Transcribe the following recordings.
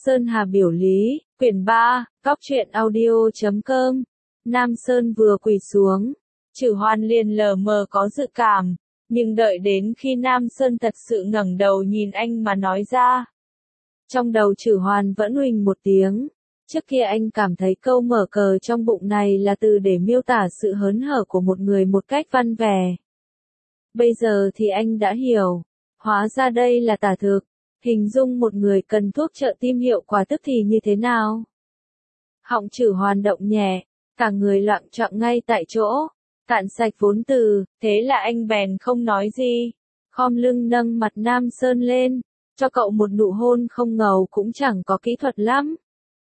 Sơn Hà biểu lý, quyển 3, Cóc truyện audio.com. Nam Sơn vừa quỳ xuống, Chử Hoan liền lờ mờ có dự cảm, nhưng đợi đến khi Nam Sơn thật sự ngẩng đầu nhìn anh mà nói ra. Trong đầu Chử Hoan vẫn huỳnh một tiếng. Trước kia anh cảm thấy câu mở cờ trong bụng này là từ để miêu tả sự hớn hở của một người một cách văn vẻ. Bây giờ thì anh đã hiểu, hóa ra đây là tả thực, hình dung một người cần thuốc trợ tim hiệu quả tức thì như thế nào. Họng Chử Hoan động nhẹ, cả người loạng choạng ngay tại chỗ, cạn sạch vốn từ, thế là anh bèn không nói gì, khom lưng nâng mặt Nam Sơn lên, cho cậu một nụ hôn không ngầu cũng chẳng có kỹ thuật lắm.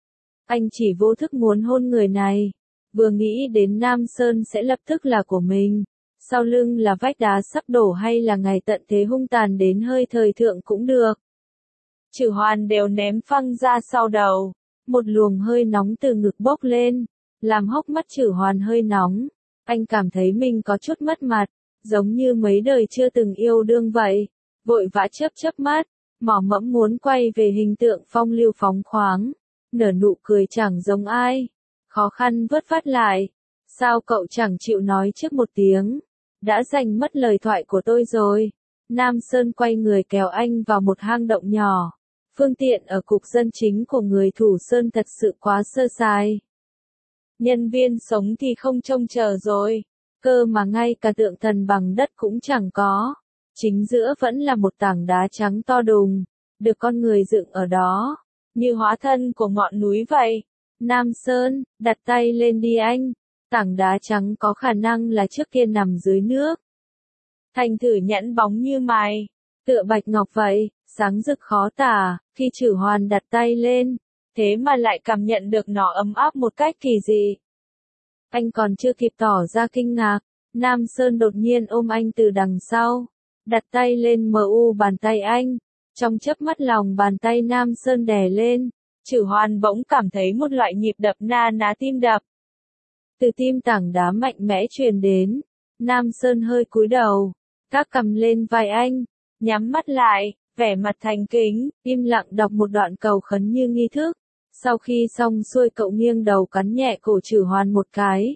Anh chỉ vô thức muốn hôn người này, vừa nghĩ đến Nam Sơn sẽ lập tức là của mình, sau lưng là vách đá sắp đổ hay là ngày tận thế hung tàn đến hơi thời thượng cũng được. Chử Hoan đều ném phăng ra sau đầu, một luồng hơi nóng từ ngực bốc lên, làm hốc mắt Chử Hoan hơi nóng, anh cảm thấy mình có chút mất mặt, giống như mấy đời chưa từng yêu đương vậy, vội vã chớp mắt, mỏ mẫm muốn quay về hình tượng phong lưu phóng khoáng, nở nụ cười chẳng giống ai, khó khăn vớt vát lại, sao cậu chẳng chịu nói trước một tiếng, đã giành mất lời thoại của tôi rồi. Nam Sơn quay người kéo anh vào một hang động nhỏ, phương tiện ở cục dân chính của người Thủ Sơn thật sự quá sơ sài. Nhân viên sống thì không trông chờ rồi, cơ mà ngay cả tượng thần bằng đất cũng chẳng có, chính giữa vẫn là một tảng đá trắng to đùng, được con người dựng ở đó, như hóa thân của ngọn núi vậy. Nam Sơn, đặt tay lên đi anh, tảng đá trắng có khả năng là trước kia nằm dưới nước. Thành thử nhẵn bóng như mày, tựa bạch ngọc vậy, sáng rực khó tả, khi Chử Hoan đặt tay lên, thế mà lại cảm nhận được nó ấm áp một cách kỳ dị. Anh còn chưa kịp tỏ ra kinh ngạc, Nam Sơn đột nhiên ôm anh từ đằng sau, đặt tay lên bàn tay anh, trong chớp mắt lòng bàn tay Nam Sơn đè lên, Chử Hoan bỗng cảm thấy một loại nhịp đập na ná tim đập. Từ tim tảng đá mạnh mẽ truyền đến, Nam Sơn hơi cúi đầu, gác cằm lên vai anh, nhắm mắt lại, vẻ mặt thành kính, im lặng đọc một đoạn cầu khấn như nghi thức. Sau khi xong xuôi cậu nghiêng đầu cắn nhẹ cổ Chử Hoan một cái.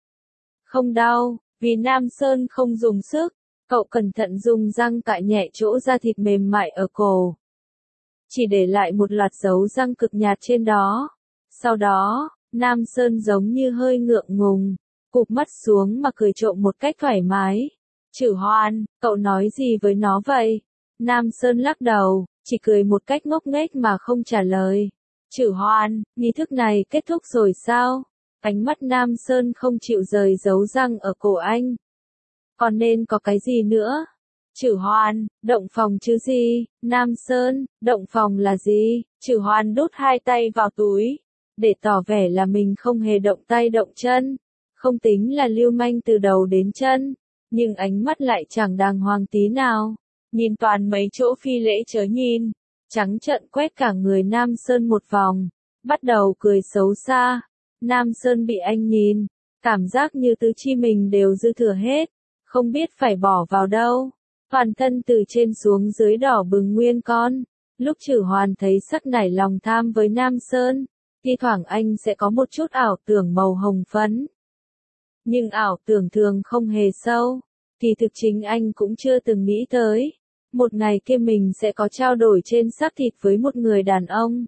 Không đau, vì Nam Sơn không dùng sức, cậu cẩn thận dùng răng cạy nhẹ chỗ da thịt mềm mại ở cổ. Chỉ để lại một loạt dấu răng cực nhạt trên đó. Sau đó, Nam Sơn giống như hơi ngượng ngùng, cụp mắt xuống mà cười trộm một cách thoải mái. Chử Hoan, cậu nói gì với nó vậy? Nam Sơn lắc đầu, chỉ cười một cách ngốc nghếch mà không trả lời. Chử Hoan, nghi thức này kết thúc rồi sao? Ánh mắt Nam Sơn không chịu rời dấu răng ở cổ anh. Còn nên có cái gì nữa? Chử Hoan, động phòng chứ gì? Nam Sơn, động phòng là gì? Chử Hoan đút hai tay vào túi, để tỏ vẻ là mình không hề động tay động chân, không tính là lưu manh từ đầu đến chân, nhưng ánh mắt lại chẳng đàng hoàng tí nào, nhìn toàn mấy chỗ phi lễ chớ nhìn, trắng trợn quét cả người Nam Sơn một vòng, bắt đầu cười xấu xa. Nam Sơn bị anh nhìn, cảm giác như tứ chi mình đều dư thừa hết, không biết phải bỏ vào đâu, toàn thân từ trên xuống dưới đỏ bừng nguyên con. Lúc Chử Hoan thấy sắc nảy lòng tham với Nam Sơn, thi thoảng anh sẽ có một chút ảo tưởng màu hồng phấn. Nhưng ảo tưởng thường không hề sâu, thì thực chính anh cũng chưa từng nghĩ tới. Một ngày kia mình sẽ có trao đổi trên xác thịt với một người đàn ông.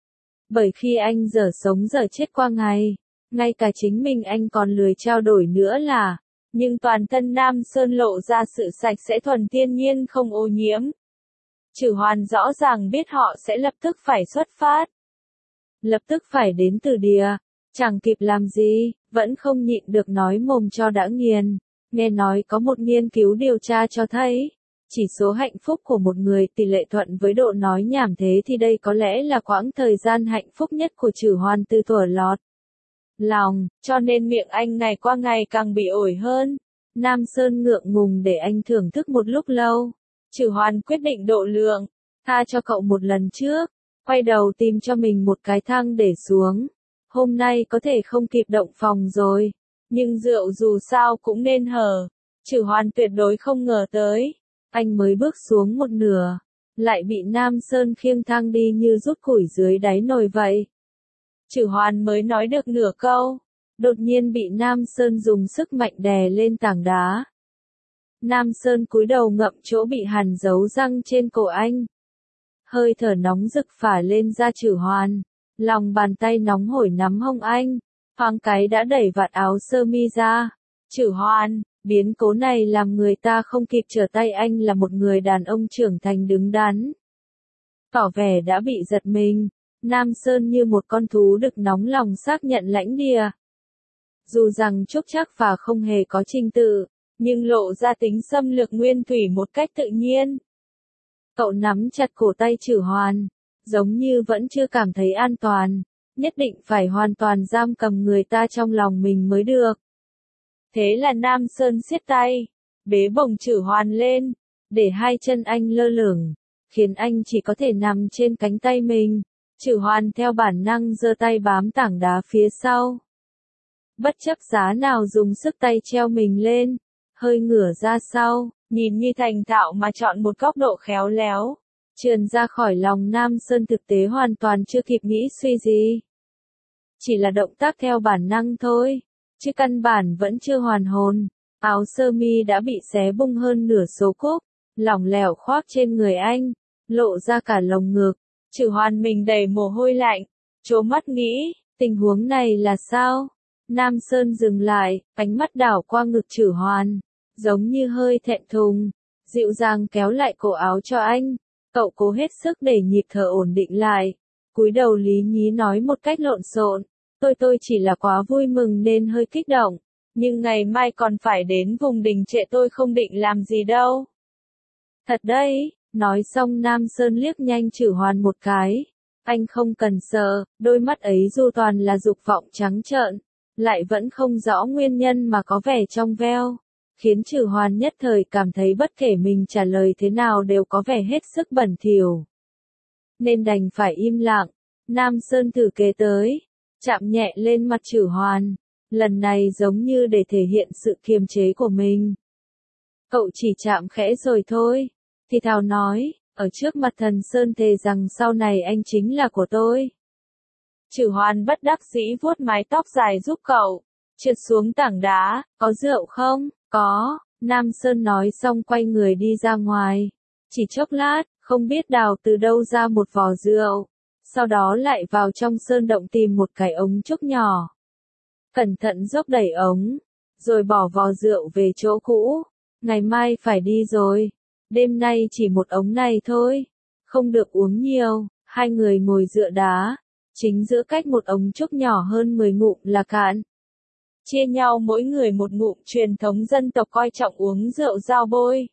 Bởi khi anh dở sống dở chết qua ngày, ngay cả chính mình anh còn lười trao đổi nữa là, nhưng toàn thân Nam Sơn lộ ra sự sạch sẽ thuần thiên nhiên không ô nhiễm. Chử Hoan rõ ràng biết họ sẽ lập tức phải xuất phát. Lập tức phải đến Từ Địa, chẳng kịp làm gì, vẫn không nhịn được nói mồm cho đã nghiền. Nghe nói có một nghiên cứu điều tra cho thấy, chỉ số hạnh phúc của một người tỷ lệ thuận với độ nói nhảm thế thì đây có lẽ là quãng thời gian hạnh phúc nhất của Chử Hoan từ thuở lọt lòng, cho nên miệng anh ngày qua ngày càng bị ổi hơn. Nam Sơn ngượng ngùng để anh thưởng thức một lúc lâu. Chử Hoan quyết định độ lượng, tha cho cậu một lần trước, quay đầu tìm cho mình một cái thang để xuống. Hôm nay có thể không kịp động phòng rồi, nhưng rượu dù sao cũng nên hở. Chử Hoan tuyệt đối không ngờ tới, anh mới bước xuống một nửa, lại bị Nam Sơn khiêng thang đi như rút củi dưới đáy nồi vậy. Chử Hoan mới nói được nửa câu, đột nhiên bị Nam Sơn dùng sức mạnh đè lên tảng đá. Nam Sơn cúi đầu ngậm chỗ bị hàn dấu răng trên cổ anh. Hơi thở nóng rực phả lên da Chử Hoan, lòng bàn tay nóng hổi nắm hông anh, thoáng cái đã đẩy vạt áo sơ mi ra. Chử Hoan, biến cố này làm người ta không kịp trở tay, anh là một người đàn ông trưởng thành đứng đắn. Tỏ vẻ đã bị giật mình, Nam Sơn như một con thú đực nóng lòng xác nhận lãnh địa. Dù rằng trúc trắc và không hề có trình tự, nhưng lộ ra tính xâm lược nguyên thủy một cách tự nhiên. Cậu nắm chặt cổ tay Chử Hoan, giống như vẫn chưa cảm thấy an toàn, nhất định phải hoàn toàn giam cầm người ta trong lòng mình mới được. Thế là Nam Sơn siết tay, bế bổng Chử Hoan lên, để hai chân anh lơ lửng, khiến anh chỉ có thể nằm trên cánh tay mình. Chử Hoan theo bản năng giơ tay bám tảng đá phía sau. Bất chấp giá nào dùng sức tay treo mình lên, hơi ngửa ra sau, nhìn như thành thạo mà chọn một góc độ khéo léo, trườn ra khỏi lòng Nam Sơn, thực tế hoàn toàn chưa kịp nghĩ suy gì. Chỉ là động tác theo bản năng thôi, chứ căn bản vẫn chưa hoàn hồn. Áo sơ mi đã bị xé bung hơn nửa số cúc, lỏng lẻo khoác trên người anh, lộ ra cả lồng ngực. Chử Hoan mình đầy mồ hôi lạnh, trố mắt nghĩ, tình huống này là sao? Nam Sơn dừng lại, ánh mắt đảo qua ngực Chử Hoan, giống như hơi thẹn thùng, dịu dàng kéo lại cổ áo cho anh. Cậu cố hết sức để nhịp thở ổn định lại, cúi đầu lý nhí nói một cách lộn xộn, tôi chỉ là quá vui mừng nên hơi kích động, nhưng ngày mai còn phải đến vùng đình trệ, tôi không định làm gì đâu. Thật đấy. Nói xong Nam Sơn liếc nhanh Chử Hoan một cái. Anh không cần sợ, đôi mắt ấy dù toàn là dục vọng trắng trợn, lại vẫn không rõ nguyên nhân mà có vẻ trong veo, khiến Chử Hoan nhất thời cảm thấy bất kể mình trả lời thế nào đều có vẻ hết sức bẩn thỉu. Nên đành phải im lặng. Nam Sơn thử kế tới, chạm nhẹ lên mặt Chử Hoan, lần này giống như để thể hiện sự kiềm chế của mình. Cậu chỉ chạm khẽ rồi thôi. Thì thào nói, ở trước mặt Thần Sơn thề rằng sau này anh chính là của tôi. Chử Hoan bất đắc dĩ vuốt mái tóc dài giúp cậu, trượt xuống tảng đá, có rượu không? Có, Nam Sơn nói xong quay người đi ra ngoài. Chỉ chốc lát, không biết đào từ đâu ra một vò rượu, sau đó lại vào trong sơn động tìm một cái ống trúc nhỏ. Cẩn thận dốc đẩy ống, rồi bỏ vò rượu về chỗ cũ. Ngày mai phải đi rồi. Đêm nay chỉ một ống này thôi, không được uống nhiều. Hai người ngồi dựa đá, chính giữa cách một ống trúc nhỏ hơn 10 ngụm là cạn. Chia nhau mỗi người một ngụm, truyền thống dân tộc coi trọng uống rượu giao bôi.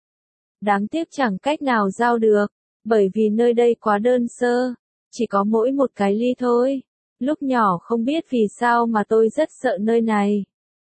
Đáng tiếc chẳng cách nào giao được, bởi vì nơi đây quá đơn sơ, chỉ có mỗi một cái ly thôi. Lúc nhỏ không biết vì sao mà tôi rất sợ nơi này.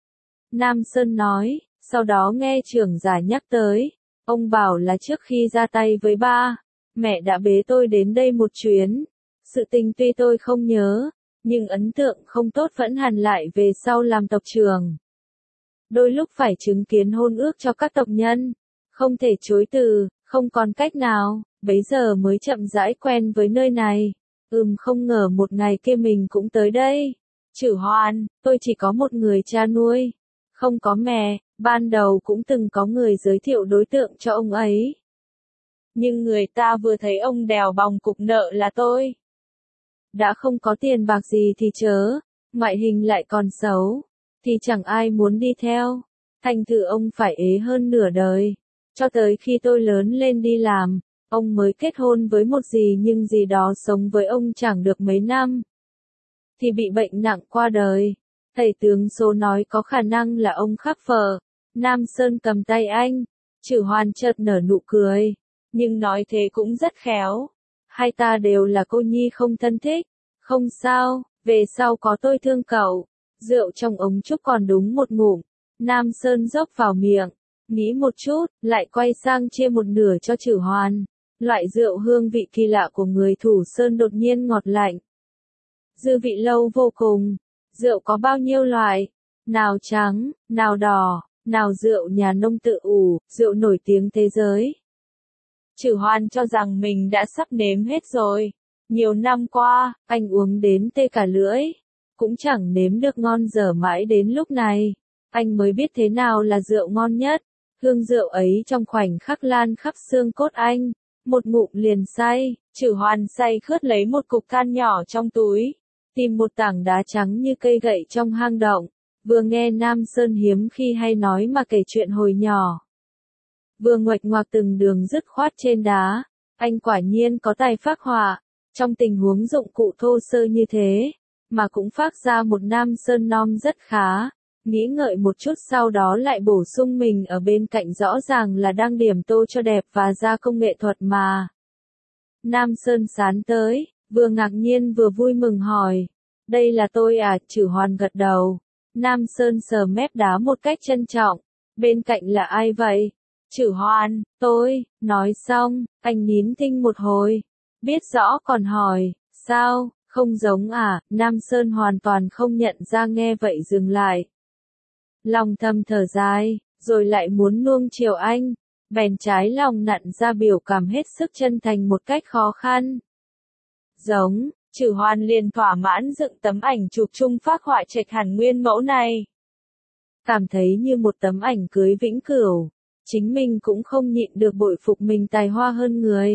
Nam Sơn nói, sau đó nghe trưởng giả nhắc tới. Ông bảo là trước khi ra tay với ba, mẹ đã bế tôi đến đây một chuyến. Sự tình tuy tôi không nhớ, nhưng ấn tượng không tốt vẫn hằn lại về sau làm tộc trưởng. Đôi lúc phải chứng kiến hôn ước cho các tộc nhân, không thể chối từ, không còn cách nào, bấy giờ mới chậm rãi quen với nơi này. Không ngờ một ngày kia mình cũng tới đây. Chử Hoan, tôi chỉ có một người cha nuôi, không có mẹ. Ban đầu cũng từng có người giới thiệu đối tượng cho ông ấy. Nhưng người ta vừa thấy ông đèo bòng cục nợ là tôi. Đã không có tiền bạc gì thì chớ, ngoại hình lại còn xấu, thì chẳng ai muốn đi theo. Thành thử ông phải ế hơn nửa đời. Cho tới khi tôi lớn lên đi làm, ông mới kết hôn với một dì, nhưng dì đó sống với ông chẳng được mấy năm, thì bị bệnh nặng qua đời. Thầy tướng số nói có khả năng là ông khắc phở. Nam Sơn cầm tay anh, Chử Hoan chợt nở nụ cười, nhưng nói thế cũng rất khéo. Hai ta đều là cô nhi không thân thích, không sao, về sau có tôi thương cậu. Rượu trong ống trúc còn đúng một ngụm, Nam Sơn dốc vào miệng, nghĩ một chút, lại quay sang chia một nửa cho Chử Hoan. Loại rượu hương vị kỳ lạ của người Thủ Sơn đột nhiên ngọt lạnh, dư vị lâu vô cùng. Rượu có bao nhiêu loại? Nào trắng, nào đỏ, nào rượu nhà nông tự ủ, rượu nổi tiếng thế giới. Trử Hoan cho rằng mình đã sắp nếm hết rồi. Nhiều năm qua, anh uống đến tê cả lưỡi. Cũng chẳng nếm được ngon dở mãi đến lúc này. Anh mới biết thế nào là rượu ngon nhất. Hương rượu ấy trong khoảnh khắc lan khắp xương cốt anh. Một ngụm liền say, Trử Hoan say khướt lấy một cục than nhỏ trong túi. Tìm một tảng đá trắng như cây gậy trong hang động. Vừa nghe Nam Sơn hiếm khi hay nói mà kể chuyện hồi nhỏ. Vừa nguệch ngoạc từng đường dứt khoát trên đá. Anh quả nhiên có tài phác họa. Trong tình huống dụng cụ thô sơ như thế, mà cũng phác ra một Nam Sơn non rất khá. Nghĩ ngợi một chút sau đó lại bổ sung mình ở bên cạnh rõ ràng là đang điểm tô cho đẹp và gia công nghệ thuật mà. Nam Sơn sán tới, vừa ngạc nhiên vừa vui mừng hỏi. Đây là tôi à? Trử Hoan gật đầu. Nam Sơn sờ mép đá một cách trân trọng. Bên cạnh là ai vậy? Trử Hoan, tôi, nói xong, anh nín thinh một hồi. Biết rõ còn hỏi, sao, không giống à? Nam Sơn hoàn toàn không nhận ra, nghe vậy dừng lại. Lòng thầm thở dài, rồi lại muốn nuông chiều anh, bèn trái lòng nặn ra biểu cảm hết sức chân thành một cách khó khăn. Giống, Trử Hoan liền thỏa mãn dựng tấm ảnh chụp chung phác họa trạch hẳn nguyên mẫu này. Cảm thấy như một tấm ảnh cưới vĩnh cửu, chính mình cũng không nhịn được bội phục mình tài hoa hơn người.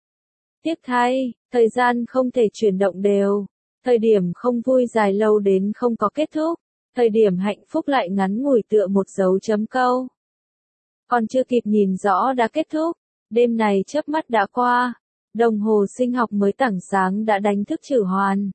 Tiếc thay, thời gian không thể chuyển động đều, thời điểm không vui dài lâu đến không có kết thúc, thời điểm hạnh phúc lại ngắn ngủi tựa một dấu chấm câu. Còn chưa kịp nhìn rõ đã kết thúc, đêm này chớp mắt đã qua, đồng hồ sinh học mới tảng sáng đã đánh thức Trử Hoan.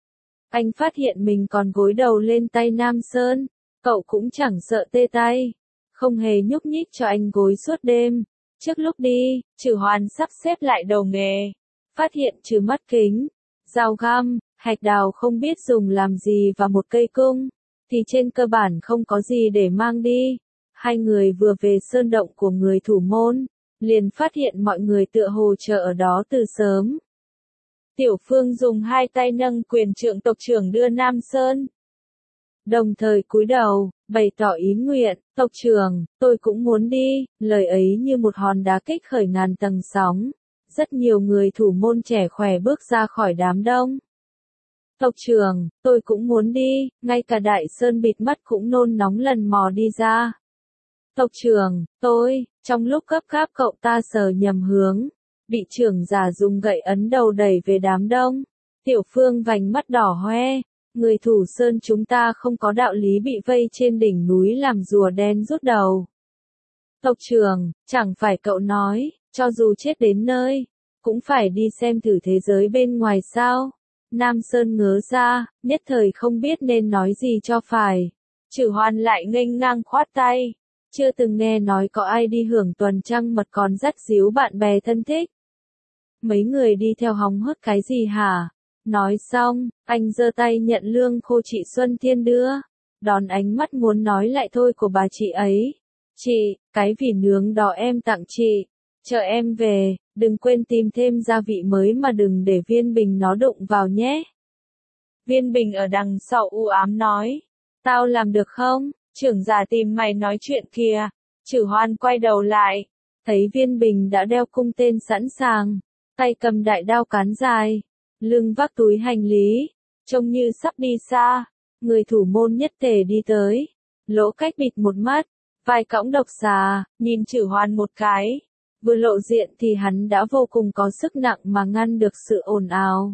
Anh phát hiện mình còn gối đầu lên tay Nam Sơn, cậu cũng chẳng sợ tê tay, không hề nhúc nhích cho anh gối suốt đêm. Trước lúc đi, Trử Hoan sắp xếp lại đầu nghề, phát hiện trừ mắt kính, dao găm, hạch đào không biết dùng làm gì và một cây cung, thì trên cơ bản không có gì để mang đi. Hai người vừa về sơn động của người thủ môn, liền phát hiện mọi người tựa hồ chờ ở đó từ sớm. Tiểu Phương dùng hai tay nâng quyền trượng tộc trưởng đưa Nam Sơn. Đồng thời cúi đầu, bày tỏ ý nguyện, tộc trưởng, tôi cũng muốn đi, lời ấy như một hòn đá kích khởi ngàn tầng sóng. Rất nhiều người thủ môn trẻ khỏe bước ra khỏi đám đông. Tộc trưởng, tôi cũng muốn đi, ngay cả Đại Sơn bịt mắt cũng nôn nóng lần mò đi ra. Tộc trưởng, tôi, trong lúc gấp gáp cậu ta sờ nhầm hướng, bị trưởng giả dùng gậy ấn đầu đẩy về đám đông. Tiểu Phương vành mắt đỏ hoe, người thủ sơn chúng ta không có đạo lý bị vây trên đỉnh núi làm rùa đen rút đầu. Tộc trưởng, chẳng phải cậu nói, cho dù chết đến nơi, cũng phải đi xem thử thế giới bên ngoài sao? Nam Sơn ngớ ra, nhất thời không biết nên nói gì cho phải. Trử Hoan lại nghênh ngang khoát tay. Chưa từng nghe nói có ai đi hưởng tuần trăng mật còn dắt díu bạn bè thân thích. Mấy người đi theo hóng hớt cái gì hả? Nói xong, anh giơ tay nhận lương khô chị Xuân Thiên đưa. Đón ánh mắt muốn nói lại thôi của bà chị ấy. Chị, cái vỉ nướng đó em tặng chị. Chờ em về, đừng quên tìm thêm gia vị mới mà đừng để Viên Bình nó đụng vào nhé. Viên Bình ở đằng sau u ám nói. Tao làm được không? Trưởng giả tìm mày nói chuyện kìa. Trử Hoan quay đầu lại, thấy Viên Bình đã đeo cung tên sẵn sàng, tay cầm đại đao cán dài, lưng vác túi hành lý, trông như sắp đi xa. Người thủ môn nhất tề đi tới, Lỗ Cách bịt một mắt, vai cõng độc xà, nhìn Trử Hoan một cái. Vừa lộ diện thì hắn đã vô cùng có sức nặng mà ngăn được sự ồn ào.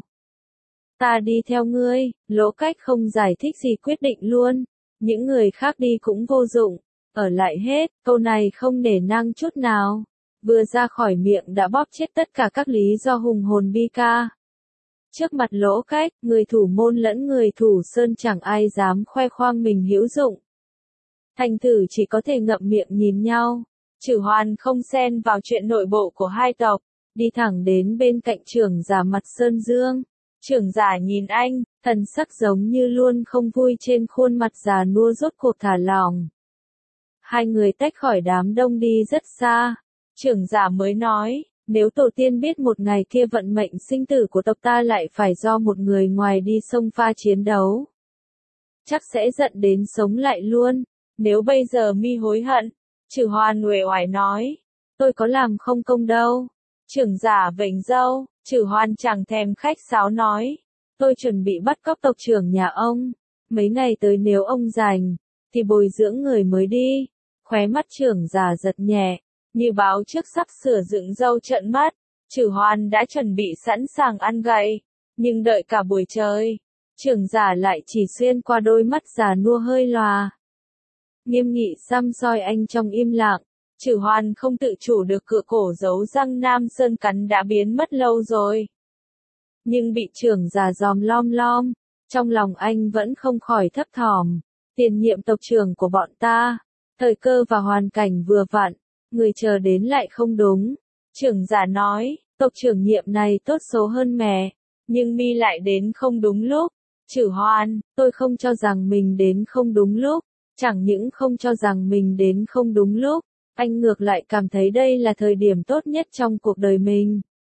Ta đi theo ngươi, Lỗ Cách không giải thích gì quyết định luôn. Những người khác đi cũng vô dụng, ở lại hết, câu này không nể nang chút nào. Vừa ra khỏi miệng đã bóp chết tất cả các lý do hùng hồn bi ca. Trước mặt Lỗ Cách, người thủ môn lẫn người thủ sơn chẳng ai dám khoe khoang mình hữu dụng. Thành thử chỉ có thể ngậm miệng nhìn nhau. Trử Hoan không xen vào chuyện nội bộ của hai tộc, đi thẳng đến bên cạnh trưởng giả mặt Sơn Dương. Trưởng giả nhìn anh, thần sắc giống như luôn không vui trên khuôn mặt già nua rốt cuộc thả lỏng. Hai người tách khỏi đám đông đi rất xa. Trưởng giả mới nói, nếu tổ tiên biết một ngày kia vận mệnh sinh tử của tộc ta lại phải do một người ngoài đi xông pha chiến đấu, chắc sẽ giận đến sống lại luôn. Nếu bây giờ mi hối hận, Trử Hoan uể oải nói, tôi có làm không công đâu. Trưởng giả vểnh râu, Chử Hoan chẳng thèm khách sáo nói. Tôi chuẩn bị bắt cóc tộc trưởng nhà ông. Mấy ngày tới nếu ông rảnh, thì bồi dưỡng người mới đi. Khóe mắt trưởng giả giật nhẹ, như báo trước sắp sửa dựng râu trợn mắt. Chử Hoan đã chuẩn bị sẵn sàng ăn gậy, nhưng đợi cả buổi trời, trưởng giả lại chỉ xuyên qua đôi mắt già nua hơi lòa. Nghiêm nghị săm soi anh trong im lặng. Chử Hoan không tự chủ được cựa cổ giấu răng Nam Sơn cắn đã biến mất lâu rồi. Nhưng bị trưởng giả giòm lom lom, trong lòng anh vẫn không khỏi thấp thỏm. Tiền nhiệm tộc trưởng của bọn ta, thời cơ và hoàn cảnh vừa vặn, người chờ đến lại không đúng. Trưởng giả nói, tộc trưởng nhiệm này tốt số hơn mẹ, nhưng mi lại đến không đúng lúc. Chử Hoan, tôi không cho rằng mình đến không đúng lúc, chẳng những không cho rằng mình đến không đúng lúc, anh ngược lại cảm thấy đây là thời điểm tốt nhất trong cuộc đời mình.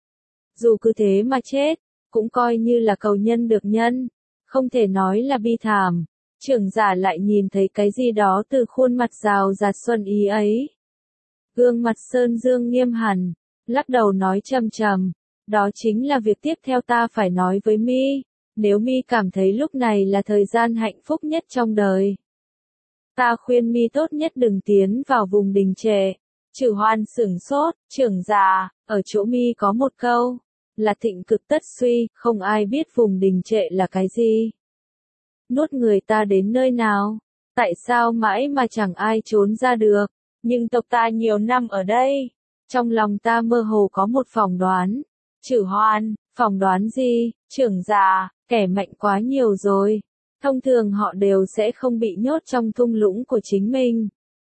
Dù cứ thế mà chết, cũng coi như là cầu nhân được nhân, không thể nói là bi thảm. Trưởng giả lại nhìn thấy cái gì đó từ khuôn mặt rào rạt xuân ý ấy. Gương mặt Sơn Dương nghiêm hẳn, lắc đầu nói trầm trầm, đó chính là việc tiếp theo ta phải nói với mi, nếu mi cảm thấy lúc này là thời gian hạnh phúc nhất trong đời. Ta khuyên mi tốt nhất đừng tiến vào vùng đình trệ. Chử Hoan sửng sốt, trưởng giả, ở chỗ mi có một câu, là thịnh cực tất suy, không ai biết vùng đình trệ là cái gì. Nuốt người ta đến nơi nào? Tại sao mãi mà chẳng ai trốn ra được? Nhưng tộc ta nhiều năm ở đây. Trong lòng ta mơ hồ có một phỏng đoán. Chử Hoan, phỏng đoán gì? Trưởng giả, kẻ mạnh quá nhiều rồi. Thông thường họ đều sẽ không bị nhốt trong thung lũng của chính mình.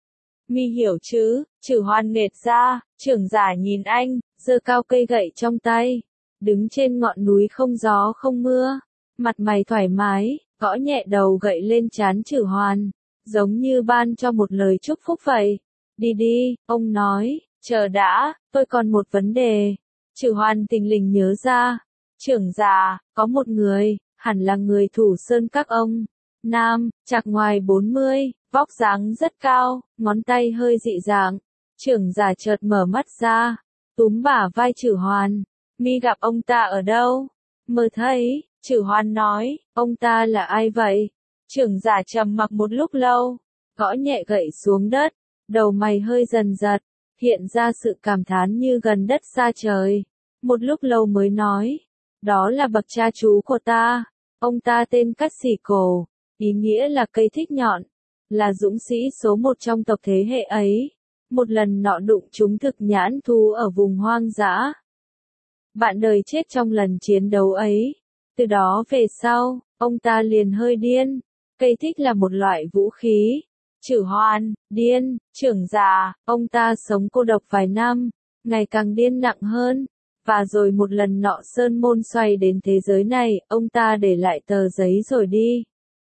Mi hiểu chứ? Chử Hoan nghệt ra, trưởng giả nhìn anh, giơ cao cây gậy trong tay. Đứng trên ngọn núi không gió không mưa. Mặt mày thoải mái, gõ nhẹ đầu gậy lên trán Chử Hoan. Giống như ban cho một lời chúc phúc vậy. Đi đi, ông nói, chờ đã, tôi còn một vấn đề. Chử Hoan tình lình nhớ ra. Trưởng giả, có một người, hẳn là người thủ sơn các ông. Nam, chạc ngoài 40, vóc dáng rất cao, ngón tay hơi dị dạng. Trưởng giả chợt mở mắt ra, túm bả vai Chử Hoan. Mi gặp ông ta ở đâu? Mơ thấy. Chử Hoan nói, ông ta là ai vậy? Trưởng giả trầm mặc một lúc lâu, gõ nhẹ gậy xuống đất, đầu mày hơi dần giật, hiện ra sự cảm thán như gần đất xa trời. Một lúc lâu mới nói, đó là bậc cha chú của ta, ông ta tên Cát Xỉ Cổ, ý nghĩa là cây thích nhọn, là dũng sĩ số một trong tộc thế hệ ấy. Một lần nọ đụng trúng thực nhãn thú ở vùng hoang dã. Bạn đời chết trong lần chiến đấu ấy. Từ đó về sau, ông ta liền hơi điên. Cây thích là một loại vũ khí. Chử Hoan, điên, trưởng giả, ông ta sống cô độc vài năm, ngày càng điên nặng hơn. Và rồi một lần nọ sơn môn xoay đến thế giới này, ông ta để lại tờ giấy rồi đi.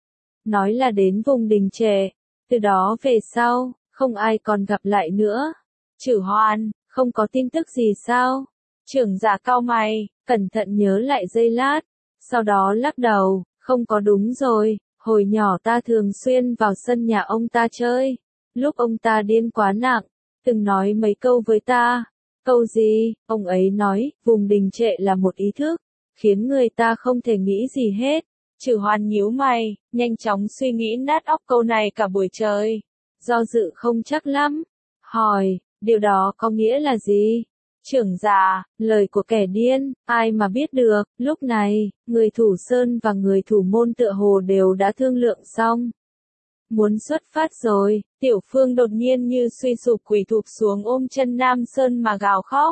Nói là đến vùng đình trệ. Từ đó về sau, không ai còn gặp lại nữa. Chử Hoan, không có tin tức gì sao? Trưởng giả cau mày, cẩn thận nhớ lại giây lát. Sau đó lắc đầu, không có đúng rồi, hồi nhỏ ta thường xuyên vào sân nhà ông ta chơi. Lúc ông ta điên quá nặng, từng nói mấy câu với ta. Câu gì? Ông ấy nói, vùng đình trệ là một ý thức, khiến người ta không thể nghĩ gì hết. Chử Hoan nhíu mày, nhanh chóng suy nghĩ nát óc câu này cả buổi trời. Do dự không chắc lắm. Hỏi, điều đó có nghĩa là gì? Trưởng giả, lời của kẻ điên, ai mà biết được. Lúc này, người thủ sơn và người thủ môn tựa hồ đều đã thương lượng xong. Muốn xuất phát rồi, Tiểu Phương đột nhiên như suy sụp quỳ thụp xuống ôm chân Nam Sơn mà gào khóc.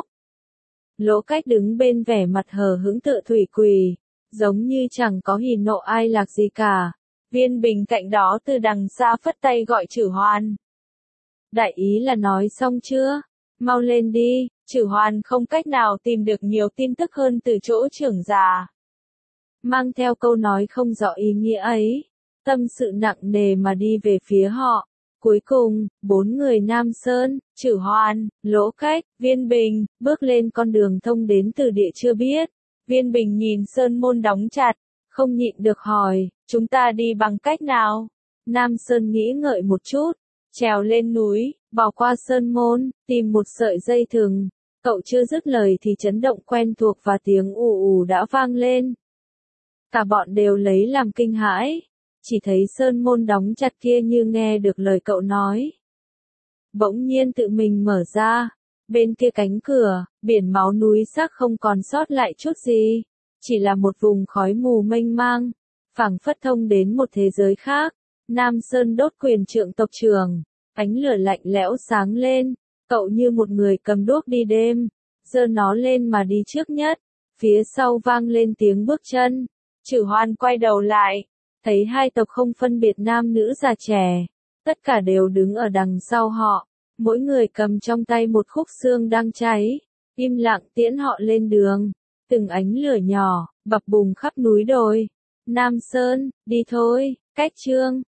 Lỗ Cách đứng bên vẻ mặt hờ hững tựa thủy quỳ, giống như chẳng có hỉ nộ ai lạc gì cả. Viên Bình cạnh đó từ đằng xa phất tay gọi Chử Hoan. Đại ý là nói xong chưa? Mau lên đi. Chử Hoan không cách nào tìm được nhiều tin tức hơn từ chỗ trưởng giả. Mang theo câu nói không rõ ý nghĩa ấy, tâm sự nặng nề mà đi về phía họ. Cuối cùng, 4 người Nam Sơn, Chử Hoan, Lỗ Cách, Viên Bình, bước lên con đường thông đến từ địa chưa biết. Viên Bình nhìn sơn môn đóng chặt, không nhịn được hỏi, chúng ta đi bằng cách nào? Nam Sơn nghĩ ngợi một chút, trèo lên núi, bò qua sơn môn, tìm một sợi dây thừng, Cậu chưa dứt lời thì chấn động quen thuộc và tiếng ù ù đã vang lên. Cả bọn đều lấy làm kinh hãi, chỉ thấy sơn môn đóng chặt kia như nghe được lời cậu nói. Bỗng nhiên tự mình mở ra, bên kia cánh cửa, biển máu núi xác không còn sót lại chút gì, chỉ là một vùng khói mù mênh mang, phảng phất thông đến một thế giới khác. Nam Sơn đốt quyền trượng tộc trưởng, ánh lửa lạnh lẽo sáng lên, cậu như một người cầm đuốc đi đêm, giơ nó lên mà đi trước nhất, phía sau vang lên tiếng bước chân. Chử Hoan quay đầu lại, thấy hai tộc không phân biệt nam nữ già trẻ, tất cả đều đứng ở đằng sau họ, mỗi người cầm trong tay một khúc xương đang cháy, im lặng tiễn họ lên đường, từng ánh lửa nhỏ, bập bùng khắp núi đồi. Nam Sơn, đi thôi, cách chương.